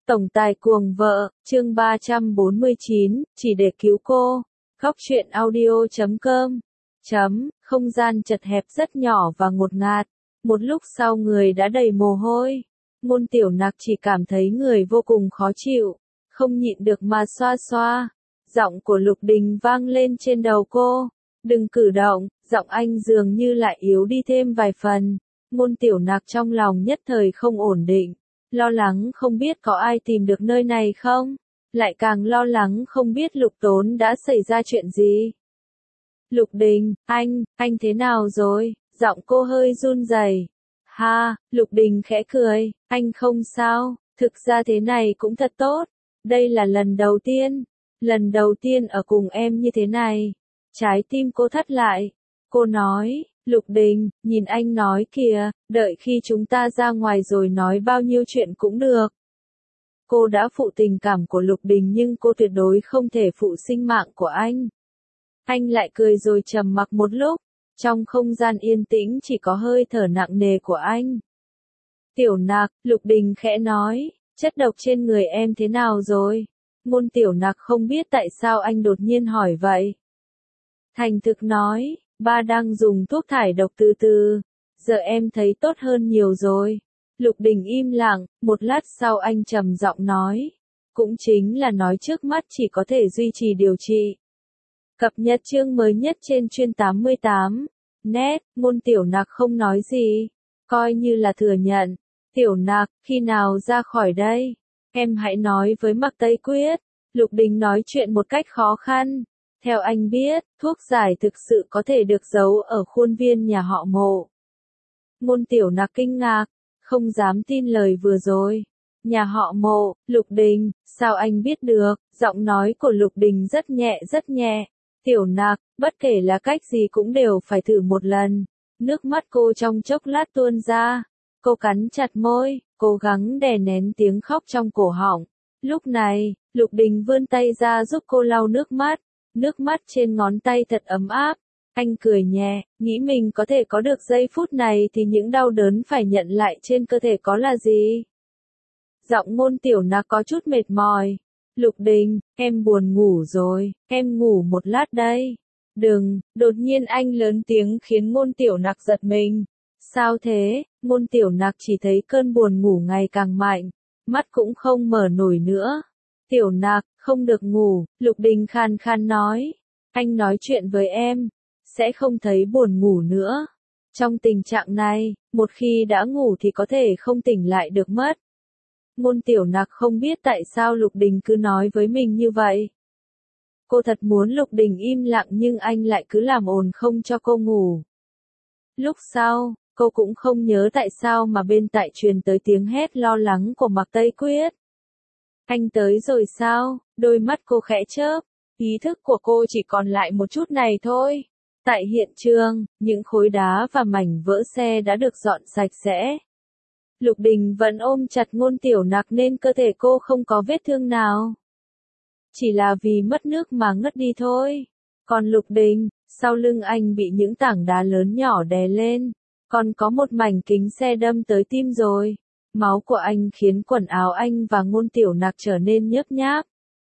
Tổng tài cuồng vợ, chương 349, chỉ để cứu cô. Góc truyện audio.com. Không gian chật hẹp rất nhỏ và ngột ngạt. Một lúc sau người đã đầy mồ hôi. Ngôn Tiểu Nặc chỉ cảm thấy người vô cùng khó chịu. Không nhịn được mà xoa xoa. Giọng của Lục Đình vang lên trên đầu cô. Đừng cử động, giọng anh dường như lại yếu đi thêm vài phần. Ngôn Tiểu Nặc trong lòng nhất thời không ổn định. Lo lắng không biết có ai tìm được nơi này không? Lại càng lo lắng không biết Lục Tốn đã xảy ra chuyện gì. Lục Đình, anh thế nào rồi? Giọng cô hơi run rẩy. Ha, Lục Đình khẽ cười, anh không sao, thực ra thế này cũng thật tốt. Đây là lần đầu tiên ở cùng em như thế này. Trái tim cô thắt lại. Cô nói, Lục Đình, nhìn anh nói kìa, đợi khi chúng ta ra ngoài rồi nói bao nhiêu chuyện cũng được. Cô đã phụ tình cảm của Lục Đình nhưng cô tuyệt đối không thể phụ sinh mạng của anh. Anh lại cười rồi trầm mặc một lúc, trong không gian yên tĩnh chỉ có hơi thở nặng nề của anh. Tiểu Nặc, Lục Đình khẽ nói, chất độc trên người em thế nào rồi? Ngôn Tiểu Nặc không biết tại sao anh đột nhiên hỏi vậy. Thành thực nói, ba đang dùng thuốc thải độc từ từ, giờ em thấy tốt hơn nhiều rồi. Lục Đình im lặng, một lát sau anh trầm giọng nói, cũng chính là nói trước mắt chỉ có thể duy trì điều trị. Cập nhật chương mới nhất trên chuyên 88. Net, Ngôn Tiểu Nặc không nói gì, coi như là thừa nhận. Tiểu Nặc, khi nào ra khỏi đây? Em hãy nói với Mạc Tây Quyết. Lục Đình nói chuyện một cách khó khăn. Theo anh biết, thuốc giải thực sự có thể được giấu ở khuôn viên nhà họ Mộ. Ngôn Tiểu Nặc kinh ngạc, không dám tin lời vừa rồi. Nhà họ Mộ, Lục Đình, sao anh biết được? Giọng nói của Lục Đình rất nhẹ rất nhẹ. Tiểu Nặc, bất kể là cách gì cũng đều phải thử một lần. Nước mắt cô trong chốc lát tuôn ra. Cô cắn chặt môi, cố gắng đè nén tiếng khóc trong cổ họng. Lúc này, Lục Đình vươn tay ra giúp cô lau nước mắt. Nước mắt trên ngón tay thật ấm áp. Anh cười nhẹ, nghĩ mình có thể có được giây phút này thì những đau đớn phải nhận lại trên cơ thể có là gì? Giọng Ngôn Tiểu Nặc có chút mệt mỏi. Lục Đình, em buồn ngủ rồi, em ngủ một lát đây. Đừng, đột nhiên anh lớn tiếng khiến Ngôn Tiểu Nặc giật mình. Sao thế? Ngôn Tiểu Nặc chỉ thấy cơn buồn ngủ ngày càng mạnh, mắt cũng không mở nổi nữa. Tiểu Nặc, không được ngủ, Lục Đình khan khan nói. Anh nói chuyện với em, sẽ không thấy buồn ngủ nữa. Trong tình trạng này, một khi đã ngủ thì có thể không tỉnh lại được mất. Ngôn Tiểu Nặc không biết tại sao Lục Đình cứ nói với mình như vậy. Cô thật muốn Lục Đình im lặng nhưng anh lại cứ làm ồn không cho cô ngủ. Lúc sau, cô cũng không nhớ tại sao mà bên tai truyền tới tiếng hét lo lắng của Mạc Tây Quyết. Anh tới rồi sao? Đôi mắt cô khẽ chớp, ý thức của cô chỉ còn lại một chút này thôi. Tại hiện trường, những khối đá và mảnh vỡ xe đã được dọn sạch sẽ. Lục Đình vẫn ôm chặt Ngôn Tiểu Nặc nên cơ thể cô không có vết thương nào. Chỉ là vì mất nước mà ngất đi thôi. Còn Lục Đình, sau lưng anh bị những tảng đá lớn nhỏ đè lên. Còn có một mảnh kính xe đâm tới tim rồi. Máu của anh khiến quần áo anh và Ngôn Tiểu Nặc trở nên nhớp nháp.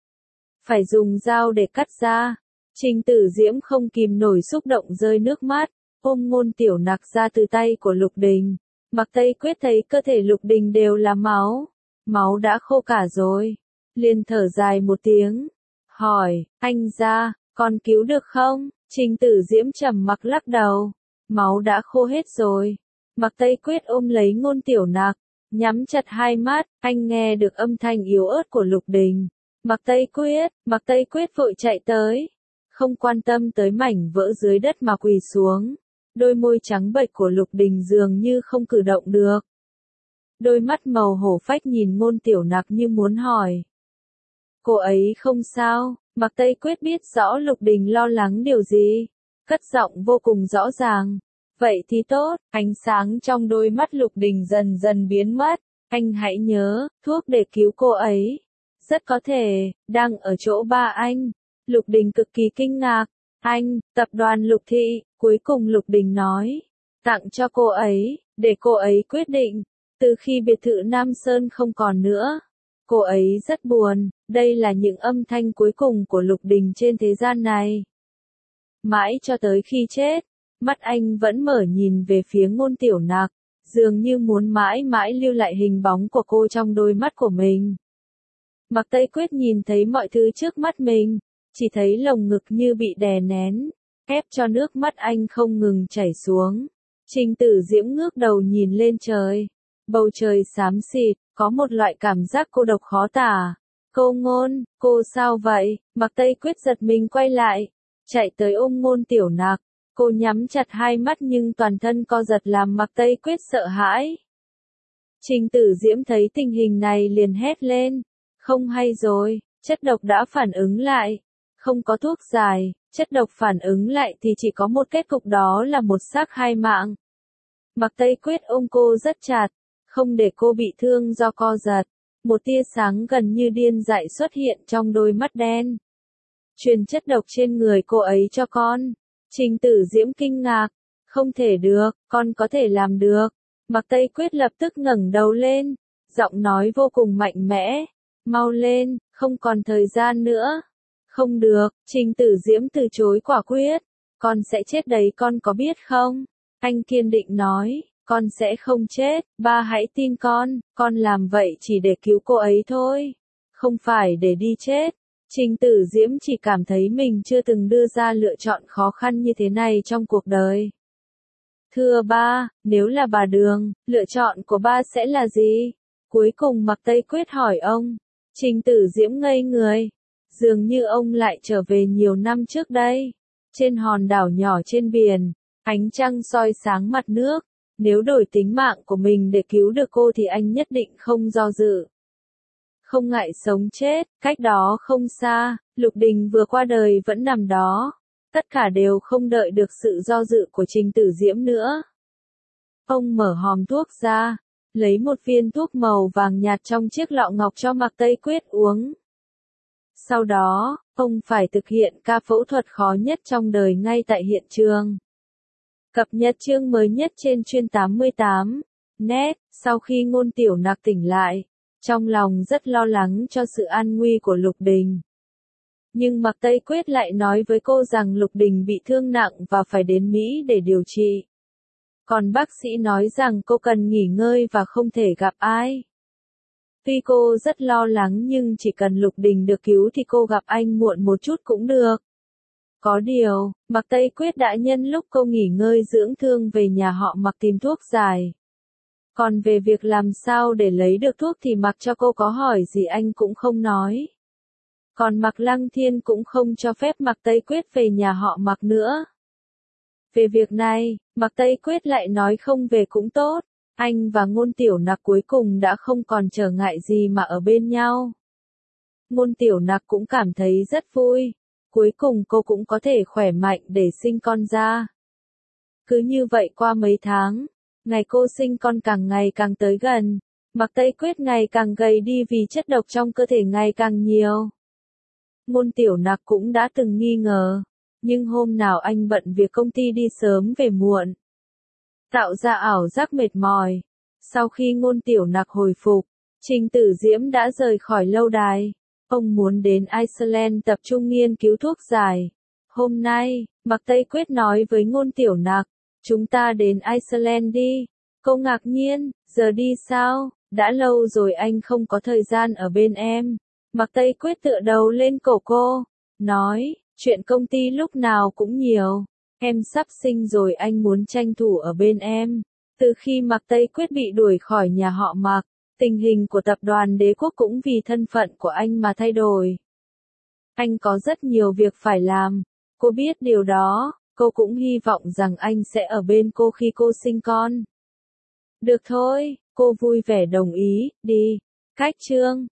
Phải dùng dao để cắt ra. Trình Tử Diễm không kìm nổi xúc động rơi nước mắt, ôm Ngôn Tiểu Nặc ra từ tay của Lục Đình. Mạc Tây Quyết thấy cơ thể Lục Đình đều là máu. Máu đã khô cả rồi. Liền thở dài một tiếng. Hỏi, anh ra, còn cứu được không? Trình Tử Diễm trầm mặc lắc đầu. Máu đã khô hết rồi. Mạc Tây Quyết ôm lấy Ngôn Tiểu Nặc. Nhắm chặt hai mắt, anh nghe được âm thanh yếu ớt của Lục Đình. Mạc Tây Quyết vội chạy tới. Không quan tâm tới mảnh vỡ dưới đất mà quỳ xuống. Đôi môi trắng bệch của Lục Đình dường như không cử động được. Đôi mắt màu hổ phách nhìn Ngôn Tiểu Nặc như muốn hỏi. Cô ấy không sao, Mạc Tây Quyết biết rõ Lục Đình lo lắng điều gì. Cất giọng vô cùng rõ ràng. Vậy thì tốt, ánh sáng trong đôi mắt Lục Đình dần dần biến mất. Anh hãy nhớ, thuốc để cứu cô ấy. Rất có thể, đang ở chỗ ba anh. Lục Đình cực kỳ kinh ngạc. Anh, tập đoàn Lục Thị, cuối cùng Lục Đình nói. Tặng cho cô ấy, để cô ấy quyết định. Từ khi biệt thự Nam Sơn không còn nữa, Cô ấy rất buồn, đây là những âm thanh cuối cùng của Lục Đình trên thế gian này. Mãi cho tới khi chết, mắt anh vẫn mở nhìn về phía Ngôn Tiểu Nặc, dường như muốn mãi mãi lưu lại hình bóng của cô trong đôi mắt của mình. Mạc Tây Quyết nhìn thấy mọi thứ trước mắt mình, chỉ thấy lồng ngực như bị đè nén, ép cho nước mắt anh không ngừng chảy xuống. Trình Tử Diễm ngước đầu nhìn lên trời. Bầu trời xám xịt, có một loại cảm giác cô độc khó tả. Cô Ngôn, cô sao vậy? Mạc Tây Quyết giật mình quay lại, chạy tới ôm Ngôn Tiểu Nặc. Cô nhắm chặt hai mắt nhưng toàn thân co giật làm Mạc Tây Quyết sợ hãi. Trình Tử Diễm thấy tình hình này liền hét lên. Không hay rồi, chất độc đã phản ứng lại. Không có thuốc giải, chất độc phản ứng lại thì chỉ có một kết cục, đó là một xác hai mạng. Mạc Tây Quyết ôm cô rất chặt, không để cô bị thương do co giật. Một tia sáng gần như điên dại xuất hiện trong đôi mắt đen. Truyền chất độc trên người cô ấy cho con. Trình Tử Diễm kinh ngạc. Không thể được, con có thể làm được. Mạc Tây Quyết lập tức ngẩng đầu lên, giọng nói vô cùng mạnh mẽ. Mau lên, không còn thời gian nữa. Không được, Trình Tử Diễm từ chối quả quyết. Con sẽ chết đấy, con có biết không? Anh kiên định nói, con sẽ không chết, ba hãy tin con làm vậy chỉ để cứu cô ấy thôi. Không phải để đi chết. Trình Tử Diễm chỉ cảm thấy mình chưa từng đưa ra lựa chọn khó khăn như thế này trong cuộc đời. Thưa ba, nếu là bà Đường, lựa chọn của ba sẽ là gì? Cuối cùng Mạc Tây Quyết hỏi ông. Trình Tử Diễm ngây người. Dường như ông lại trở về nhiều năm trước đây. Trên hòn đảo nhỏ trên biển, ánh trăng soi sáng mặt nước. Nếu đổi tính mạng của mình để cứu được cô thì anh nhất định không do dự. Không ngại sống chết, cách đó không xa, Lục Đình vừa qua đời vẫn nằm đó. Tất cả đều không đợi được sự do dự của Trình Tử Diễm nữa. Ông mở hòm thuốc ra, lấy một viên thuốc màu vàng nhạt trong chiếc lọ ngọc cho Mạc Tây Quyết uống. Sau đó, ông phải thực hiện ca phẫu thuật khó nhất trong đời ngay tại hiện trường. Cập nhật chương mới nhất trên Chuyên 88. Net, sau khi Ngôn Tiểu Nặc tỉnh lại, trong lòng rất lo lắng cho sự an nguy của Lục Đình. Nhưng Mạc Tây Quyết lại nói với cô rằng Lục Đình bị thương nặng và phải đến Mỹ để điều trị. Còn bác sĩ nói rằng cô cần nghỉ ngơi và không thể gặp ai. Tuy cô rất lo lắng nhưng chỉ cần Lục Đình được cứu thì cô gặp anh muộn một chút cũng được. Có điều, Mạc Tây Quyết đã nhân lúc cô nghỉ ngơi dưỡng thương về nhà họ Mạc tìm thuốc giải. Còn về việc làm sao để lấy được thuốc thì mặc cho cô có hỏi gì anh cũng không nói. Còn Mạc Lăng Thiên cũng không cho phép Mạc Tây Quyết về nhà họ Mạc nữa. Về việc này, Mạc Tây Quyết lại nói không về cũng tốt. Anh và Ngôn Tiểu Nặc cuối cùng đã không còn trở ngại gì mà ở bên nhau. Ngôn Tiểu Nặc cũng cảm thấy rất vui. Cuối cùng cô cũng có thể khỏe mạnh để sinh con ra. Cứ như vậy qua mấy tháng, ngày cô sinh con càng ngày càng tới gần. Mạc Tây Quyết ngày càng gầy đi vì chất độc trong cơ thể ngày càng nhiều. Ngôn Tiểu Nặc cũng đã từng nghi ngờ. Nhưng hôm nào anh bận việc công ty đi sớm về muộn, tạo ra ảo giác mệt mỏi. Sau khi Ngôn Tiểu Nặc hồi phục, Trình Tử Diễm đã rời khỏi lâu đài. Ông muốn đến Iceland tập trung nghiên cứu thuốc giải. Hôm nay, Mạc Tây Quyết nói với Ngôn Tiểu Nặc, chúng ta đến Iceland đi. Cô ngạc nhiên, giờ đi sao? Đã lâu rồi anh không có thời gian ở bên em. Mạc Tây Quyết tựa đầu lên cổ cô, nói, chuyện công ty lúc nào cũng nhiều. Em sắp sinh rồi, anh muốn tranh thủ ở bên em. Từ khi Mạc Tây Quyết bị đuổi khỏi nhà họ Mạc, tình hình của tập đoàn Đế Quốc cũng vì thân phận của anh mà thay đổi. Anh có rất nhiều việc phải làm. Cô biết điều đó, cô cũng hy vọng rằng anh sẽ ở bên cô khi cô sinh con. Được thôi, cô vui vẻ đồng ý, đi. Cách chương